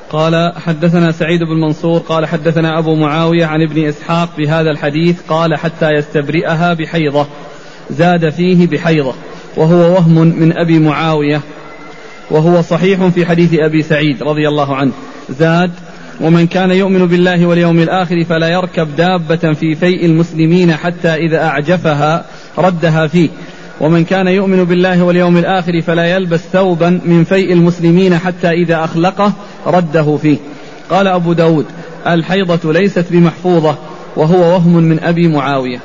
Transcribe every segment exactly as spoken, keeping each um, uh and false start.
قال حدثنا سعيد بن منصور قال حدثنا أبو معاوية عن ابن إسحاق بهذا الحديث قال حتى يستبرئها بحيضة، زاد فيه بحيضة وهو وهم من أبي معاوية، وهو صحيح في حديث أبي سعيد رضي الله عنه. زاد: ومن كان يؤمن بالله واليوم الآخر فلا يركب دابة في فيء المسلمين حتى إذا أعجفها ردها فيه، ومن كان يؤمن بالله واليوم الآخر فلا يلبس ثوبا من فيء المسلمين حتى إذا أخلقه رده فيه. قال أبو داود: الحيضة ليست بمحفوظة، وهو وهم من أبي معاوية.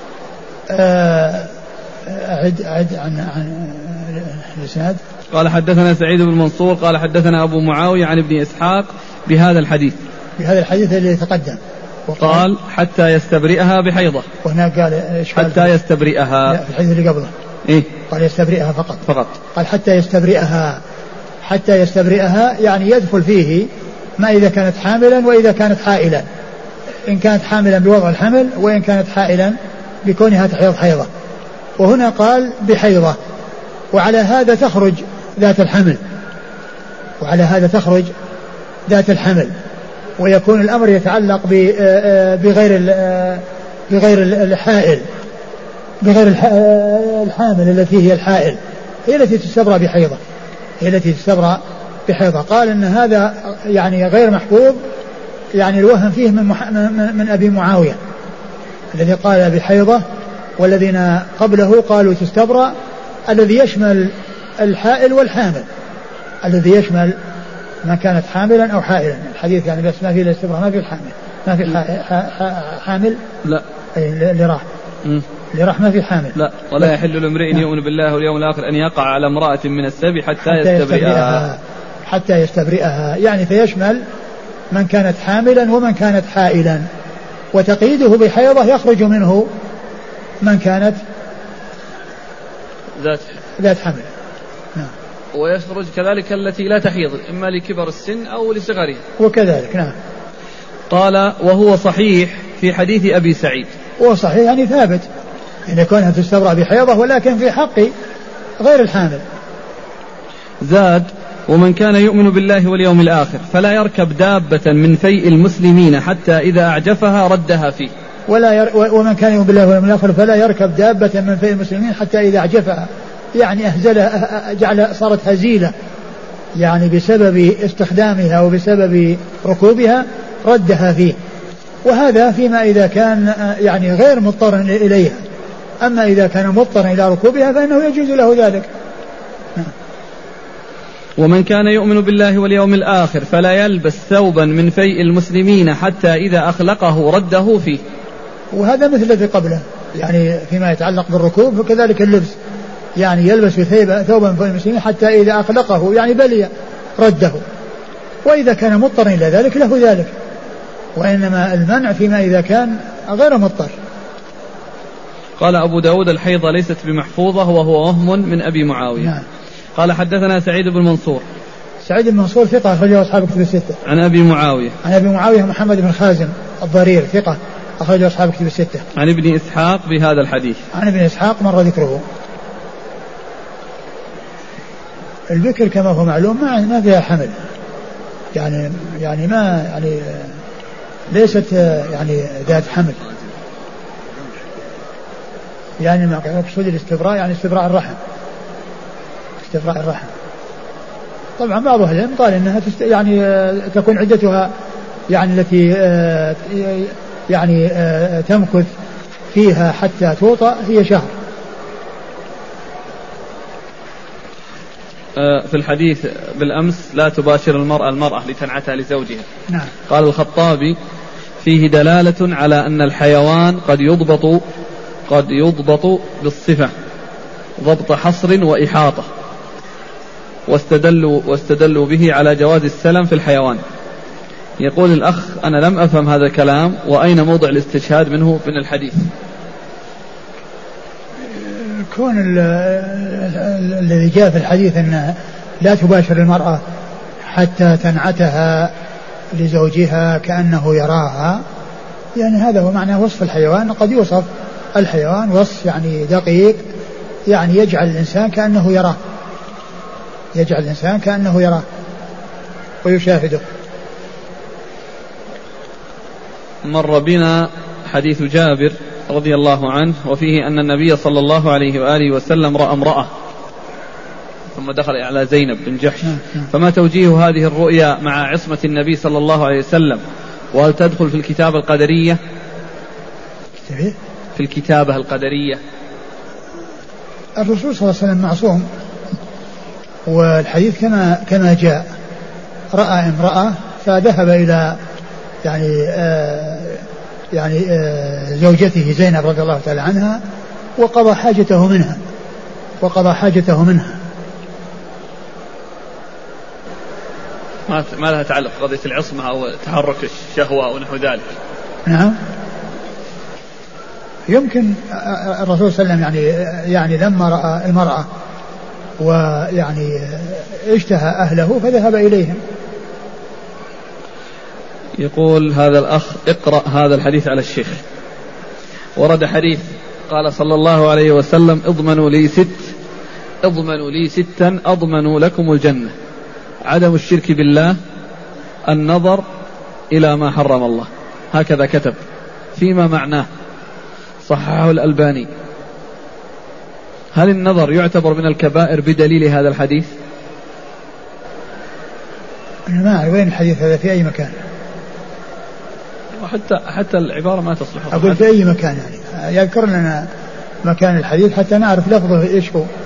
أعد أعد عن عن الإسناد. قال حدثنا سعيد بن منصور قال حدثنا أبو معاوية عن ابن إسحاق بهذا الحديث بهذا الحديث اللي تقدم، قال حتى يستبرئها بحيضة. وهناك قال حتى يستبرئها في الحديث اللي قبله إيه؟ قال يستبرئها فقط فقط قال حتى يستبرئها حتى يستبرئها يعني يدخل فيه ما إذا كانت حاملا وإذا كانت حائلا، إن كانت حاملا بوضع الحمل وإن كانت حائلا بكونها تحيض حيضة. وهنا قال بحيضة، وعلى هذا تخرج ذات الحمل وعلى هذا تخرج ذات الحمل ويكون الأمر يتعلق بغير بغير الحائل بغير الحامل التي هي الحائل، هي التي تستبرأ بحيضة هي التي تستبرأ بحيضة. قال إن هذا يعني غير محفوظ، يعني الوهم فيه من, من, من أبي معاوية الذي قال بحيضة، والذين قبله قالوا تستبرأ، الذي يشمل الحائل والحامل، الذي يشمل ما كانت حاملا أو حائلا. الحديث يعني بس ما في الاستبراء، ما في الحامل، ما في حامل لا اللي راح اللي راح ما في حامل. لا، ولا يحل لامرئ يؤمن بالله واليوم الآخر أن يقع على امرأة من السبي حتى, حتى يستبرئها حتى يستبرئها يعني فيشمل من كانت حاملا ومن كانت حائلا، وتقييده بحيضة يخرج منه من كانت ذات ذات حمل. نعم. ويخرج كذلك التي لا تحيض إما لكبر السن أو لصغرها وكذلك. نعم. قال وهو صحيح في حديث أبي سعيد. هو صحيح يعني ثابت أن يكونها تستبرأ بحيضة، ولكن في حق غير الحامل. زاد: ومن كان يؤمن بالله واليوم الآخر فلا يركب دابة من فيء المسلمين حتى إذا أعجفها ردها فيه. ولا ير... ومن كان يؤمن بالله واليوم الآخر فلا يركب دابة من فيء المسلمين حتى إذا أعجفها، يعني أهزلها، جعل صارت هزيلة يعني بسبب استخدامها وبسبب ركوبها ردها فيه. وهذا فيما إذا كان يعني غير مضطر إليها، أما إذا كان مضطر إلى ركوبها فإنه يجوز له ذلك. ومن كان يؤمن بالله واليوم الآخر فلا يلبس ثوبا من فيء المسلمين حتى إذا أخلقه رده فيه. وهذا مثل الذي قبله، يعني فيما يتعلق بالركوب فكذلك اللبس، يعني يلبس ثوبا من فيء المسلمين حتى إذا أخلقه يعني بلي رده، وإذا كان مضطر إلى ذلك له ذلك، وإنما المنع فيما إذا كان غير مضطر. قال أبو داود: الحيضة ليست بمحفوظة، وهو وهم من أبي معاوية. نعم. قال حدثنا سعيد بن منصور. سعيد بن منصور ثقة أخرجه أصحاب كتب الستة. عن أبي معاوية. عن أبي معاوية محمد بن خازم الضرير ثقة أخرجه أصحاب كتب الستة. عن ابن إسحاق بهذا الحديث. عن ابن إسحاق مر ذكره. البكر كما هو معلوم ما ما فيها حمل، يعني يعني ما يعني ليست يعني ذات حمل، يعني ما يقصد الاستبراء يعني استبراء الرحم، استبراء الرحم. طبعا بعض أهل العلم قال إنها تست يعني تكون عدتها يعني التي يعني تمكث فيها حتى توطأ هي شهر. في الحديث بالأمس: لا تباشر المرأة المرأة لتنعتها لزوجها. نعم. قال الخطابي: فيه دلالة على أن الحيوان قد يضبط قد يضبط بالصفة ضبط حصر وإحاطة، واستدلوا, واستدلوا به على جواز السلم في الحيوان. يقول الأخ: أنا لم أفهم هذا الكلام، وأين موضع الاستشهاد منه من الحديث؟ كون الذي جاء في الحديث أن لا تباشر المرأة حتى تنعتها لزوجها كأنه يراها، يعني هذا هو معنى وصف الحيوان. قد يوصف الحيوان وصف يعني دقيق، يعني يجعل الإنسان كأنه يراه، يجعل الإنسان كأنه يراه ويشاهده. مر بنا حديث جابر رضي الله عنه وفيه أن النبي صلى الله عليه وآله وسلم رأى امرأة ثم دخل على زينب بن جحش، فما توجيه هذه الرؤيا مع عصمة النبي صلى الله عليه وسلم؟ وهل تدخل في الكتابة القدرية؟ في الكتابة القدرية الرسول صلى الله عليه وسلم معصوم، والحديث كما كما جاء رأى امرأة فذهب إلى يعني آه يعني آه زوجته زينب رضي الله تعالى عنها وقضى حاجته منها وقضى حاجته منها. ما ما لها تعلق قضية العصمة أو تحرك الشهوة أو نحو ذلك. نعم يمكن الرسول صلى الله عليه وسلم يعني يعني لما رأى المرأة ويعني اشتهى أهله فذهب إليهم. يقول هذا الأخ اقرأ هذا الحديث على الشيخ. ورد حديث قال صلى الله عليه وسلم اضمنوا لي ست اضمنوا لي ستا أضمنوا لكم الجنة: عدم الشرك بالله، النظر إلى ما حرم الله. هكذا كتب فيما معناه، صححه الألباني. هل النظر يعتبر من الكبائر بدليل هذا الحديث؟ أنا ما أعرف وين الحديث هذا في أي مكان. وحتى حتى العبارة ما تصلح. أقول في أي مكان يعني يذكر لنا مكان الحديث حتى نعرف لفظه إيش هو.